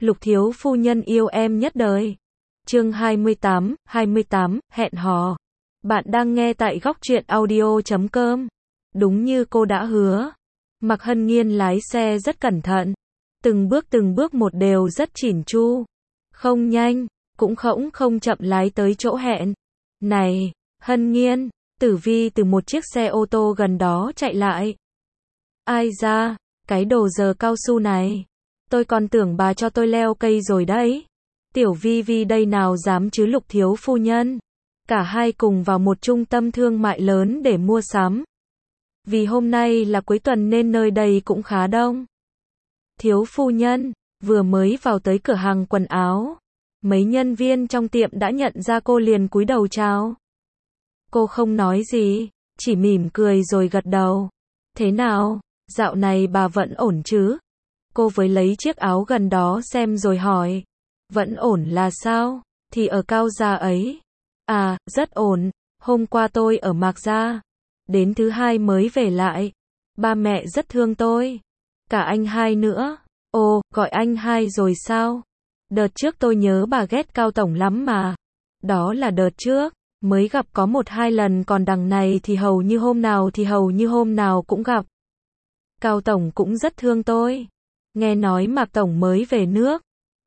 Lục thiếu phu nhân yêu em nhất đời. Chương 28, hẹn hò. Bạn đang nghe tại góc truyện audio.com. Đúng như cô đã hứa, Mạc Hân Nghiên lái xe rất cẩn thận, từng bước một đều rất chỉn chu, không nhanh, cũng không chậm lái tới chỗ hẹn. Này, Hân Nghiên, Tử Vi từ một chiếc xe ô tô gần đó chạy lại. Ai da, cái đồ giờ cao su này. Tôi còn tưởng bà cho tôi leo cây rồi đấy. Tiểu Vi Vi đây nào dám chứ Lục thiếu phu nhân. Cả hai cùng vào một trung tâm thương mại lớn để mua sắm. Vì hôm nay là cuối tuần nên nơi đây cũng khá đông. Thiếu phu nhân, vừa mới vào tới cửa hàng quần áo, mấy nhân viên trong tiệm đã nhận ra cô liền cúi đầu chào. Cô không nói gì, chỉ mỉm cười rồi gật đầu. Thế nào, dạo này bà vẫn ổn chứ? Cô với lấy chiếc áo gần đó xem rồi hỏi. Vẫn ổn là sao? Thì ở Cao Gia ấy. À, rất ổn. Hôm qua tôi ở Mạc Gia. Đến thứ hai mới về lại. Ba mẹ rất thương tôi. Cả anh hai nữa. Ồ, gọi anh hai rồi sao? Đợt trước tôi nhớ bà ghét Cao Tổng lắm mà. Đó là đợt trước. Mới gặp có 1-2 lần, còn đằng này thì hầu như hôm nào cũng gặp. Cao Tổng cũng rất thương tôi. Nghe nói Mạc Tổng mới về nước.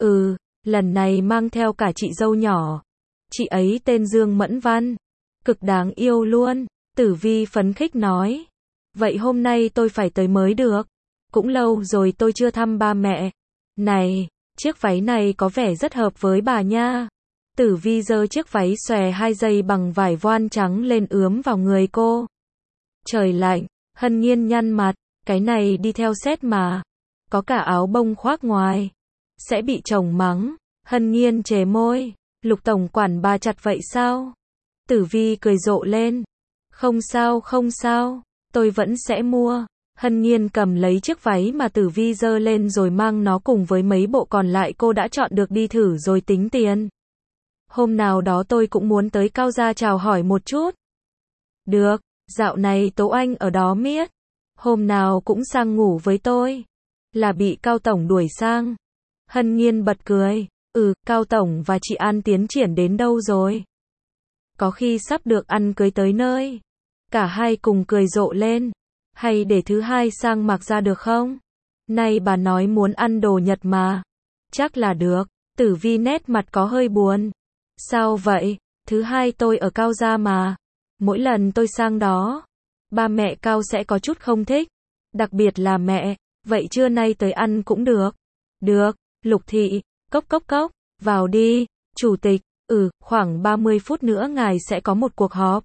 Lần này mang theo cả chị dâu nhỏ. Chị ấy tên Dương Mẫn Văn. Cực đáng yêu luôn. Tử Vi phấn khích nói. Vậy hôm nay tôi phải tới mới được. Cũng lâu rồi tôi chưa thăm ba mẹ. Này, chiếc váy này có vẻ rất hợp với bà nha. Tử Vi giơ chiếc váy xòe 2 dây bằng vải voan trắng lên ướm vào người cô. Trời lạnh, Hân Nghiên nhăn mặt. Cái này đi theo set mà. Có cả áo bông khoác ngoài. Sẽ bị chồng mắng. Hân Nghiên chề môi. Lục tổng quản bà chặt vậy sao? Tử Vi cười rộ lên. Không sao. Tôi vẫn sẽ mua. Hân Nghiên cầm lấy chiếc váy mà Tử Vi giơ lên rồi mang nó cùng với mấy bộ còn lại cô đã chọn được đi thử rồi tính tiền. Hôm nào đó tôi cũng muốn tới Cao Gia chào hỏi một chút. Được, dạo này Tố Anh ở đó miết. Hôm nào cũng sang ngủ với tôi. Là bị Cao Tổng đuổi sang. Hân Nghiên bật cười. Cao Tổng và chị An tiến triển đến đâu rồi? Có khi sắp được ăn cưới tới nơi. Cả hai cùng cười rộ lên. Hay để thứ hai sang Mạc Gia được không? Nay bà nói muốn ăn đồ Nhật mà. Chắc là được. Tử Vi nét mặt có hơi buồn. Sao vậy? Thứ hai tôi ở Cao Gia mà. Mỗi lần tôi sang đó, ba mẹ Cao sẽ có chút không thích. Đặc biệt là mẹ. Vậy trưa nay tới ăn cũng được. Được, Lục Thị. Cốc, vào đi. Chủ tịch. Khoảng 30 phút nữa ngài sẽ có một cuộc họp.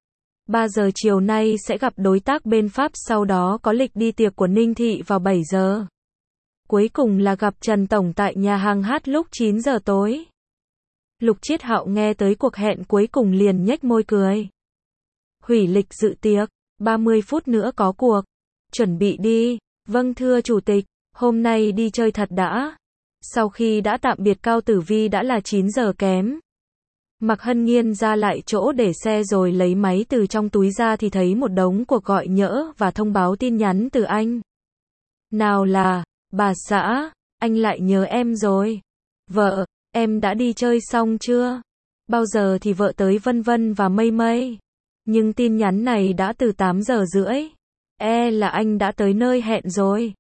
3 giờ chiều nay sẽ gặp đối tác bên Pháp, sau đó có lịch đi tiệc của Ninh Thị vào 7 giờ. Cuối cùng là gặp Trần Tổng tại nhà hàng hát lúc 9 giờ tối. Lục Chiết Hạo nghe tới cuộc hẹn cuối cùng liền nhếch môi cười. Hủy lịch dự tiệc, 30 phút nữa có cuộc. Chuẩn bị đi. Vâng thưa chủ tịch, hôm nay đi chơi thật đã. Sau khi đã tạm biệt Cao Tử Vi đã là 9 giờ kém. Mạc Hân Nghiên ra lại chỗ để xe rồi lấy máy từ trong túi ra thì thấy một đống cuộc gọi nhỡ và thông báo tin nhắn từ anh. Nào là, bà xã, anh lại nhớ em rồi. Vợ, em đã đi chơi xong chưa? Bao giờ thì vợ tới vân vân và mây mây. Nhưng tin nhắn này đã từ 8 giờ rưỡi. Là anh đã tới nơi hẹn rồi.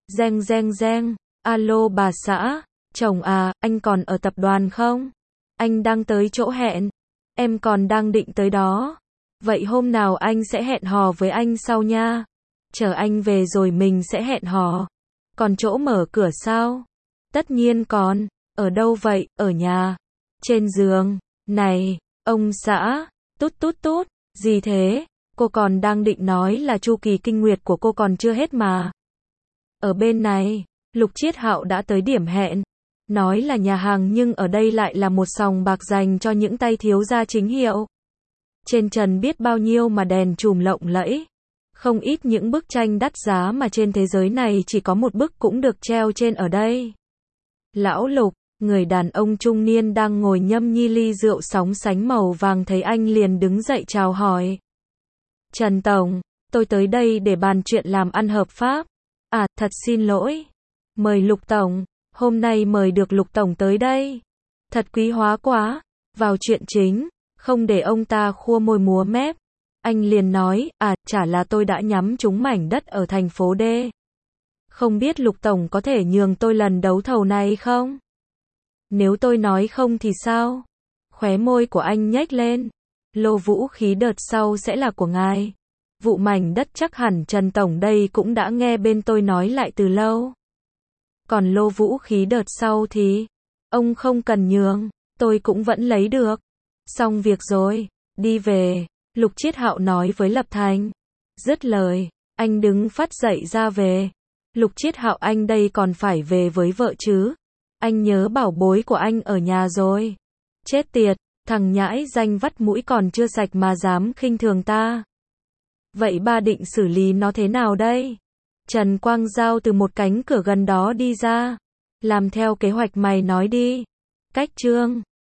Reng. Alo bà xã, chồng à, anh còn ở tập đoàn không? Anh đang tới chỗ hẹn. Em còn đang định tới đó. Vậy hôm nào anh sẽ hẹn hò với anh sau nha. Chờ anh về rồi mình sẽ hẹn hò. Còn chỗ mở cửa sao? Tất nhiên còn. Ở đâu vậy? Ở nhà. Trên giường. Này, ông xã. Tút. Gì thế? Cô còn đang định nói là chu kỳ kinh nguyệt của cô còn chưa hết mà. Ở bên này, Lục Chiết Hạo đã tới điểm hẹn. Nói là nhà hàng nhưng ở đây lại là một sòng bạc dành cho những tay thiếu gia chính hiệu. Trên trần biết bao nhiêu mà đèn chùm lộng lẫy. Không ít những bức tranh đắt giá mà trên thế giới này chỉ có một bức cũng được treo trên ở đây. Lão Lục, người đàn ông trung niên đang ngồi nhâm nhi ly rượu sóng sánh màu vàng thấy anh liền đứng dậy chào hỏi. Trần Tổng, tôi tới đây để bàn chuyện làm ăn hợp pháp. À, thật xin lỗi. Mời Lục Tổng. Hôm nay mời được Lục Tổng tới đây. Thật quý hóa quá. Vào chuyện chính, không để ông ta khua môi múa mép. Anh liền nói, chả là tôi đã nhắm trúng mảnh đất ở thành phố D. Không biết Lục Tổng có thể nhường tôi lần đấu thầu này không? Nếu tôi nói không thì sao? Khóe môi của anh nhếch lên. Lô vũ khí đợt sau sẽ là của ngài. Vụ mảnh đất chắc hẳn Trần Tổng đây cũng đã nghe bên tôi nói lại từ lâu. Còn lô vũ khí đợt sau thì, ông không cần nhường, tôi cũng vẫn lấy được. Xong việc rồi, đi về, Lục Chiết Hạo nói với Lập Thành. Dứt lời, anh đứng phắt dậy ra về. Lục Chiết Hạo, anh đây còn phải về với vợ chứ? Anh nhớ bảo bối của anh ở nhà rồi. Chết tiệt, thằng nhãi danh vắt mũi còn chưa sạch mà dám khinh thường ta. Vậy ba định xử lý nó thế nào đây? Trần Quang Giao từ một cánh cửa gần đó đi ra. Làm theo kế hoạch mày nói đi. Cách chương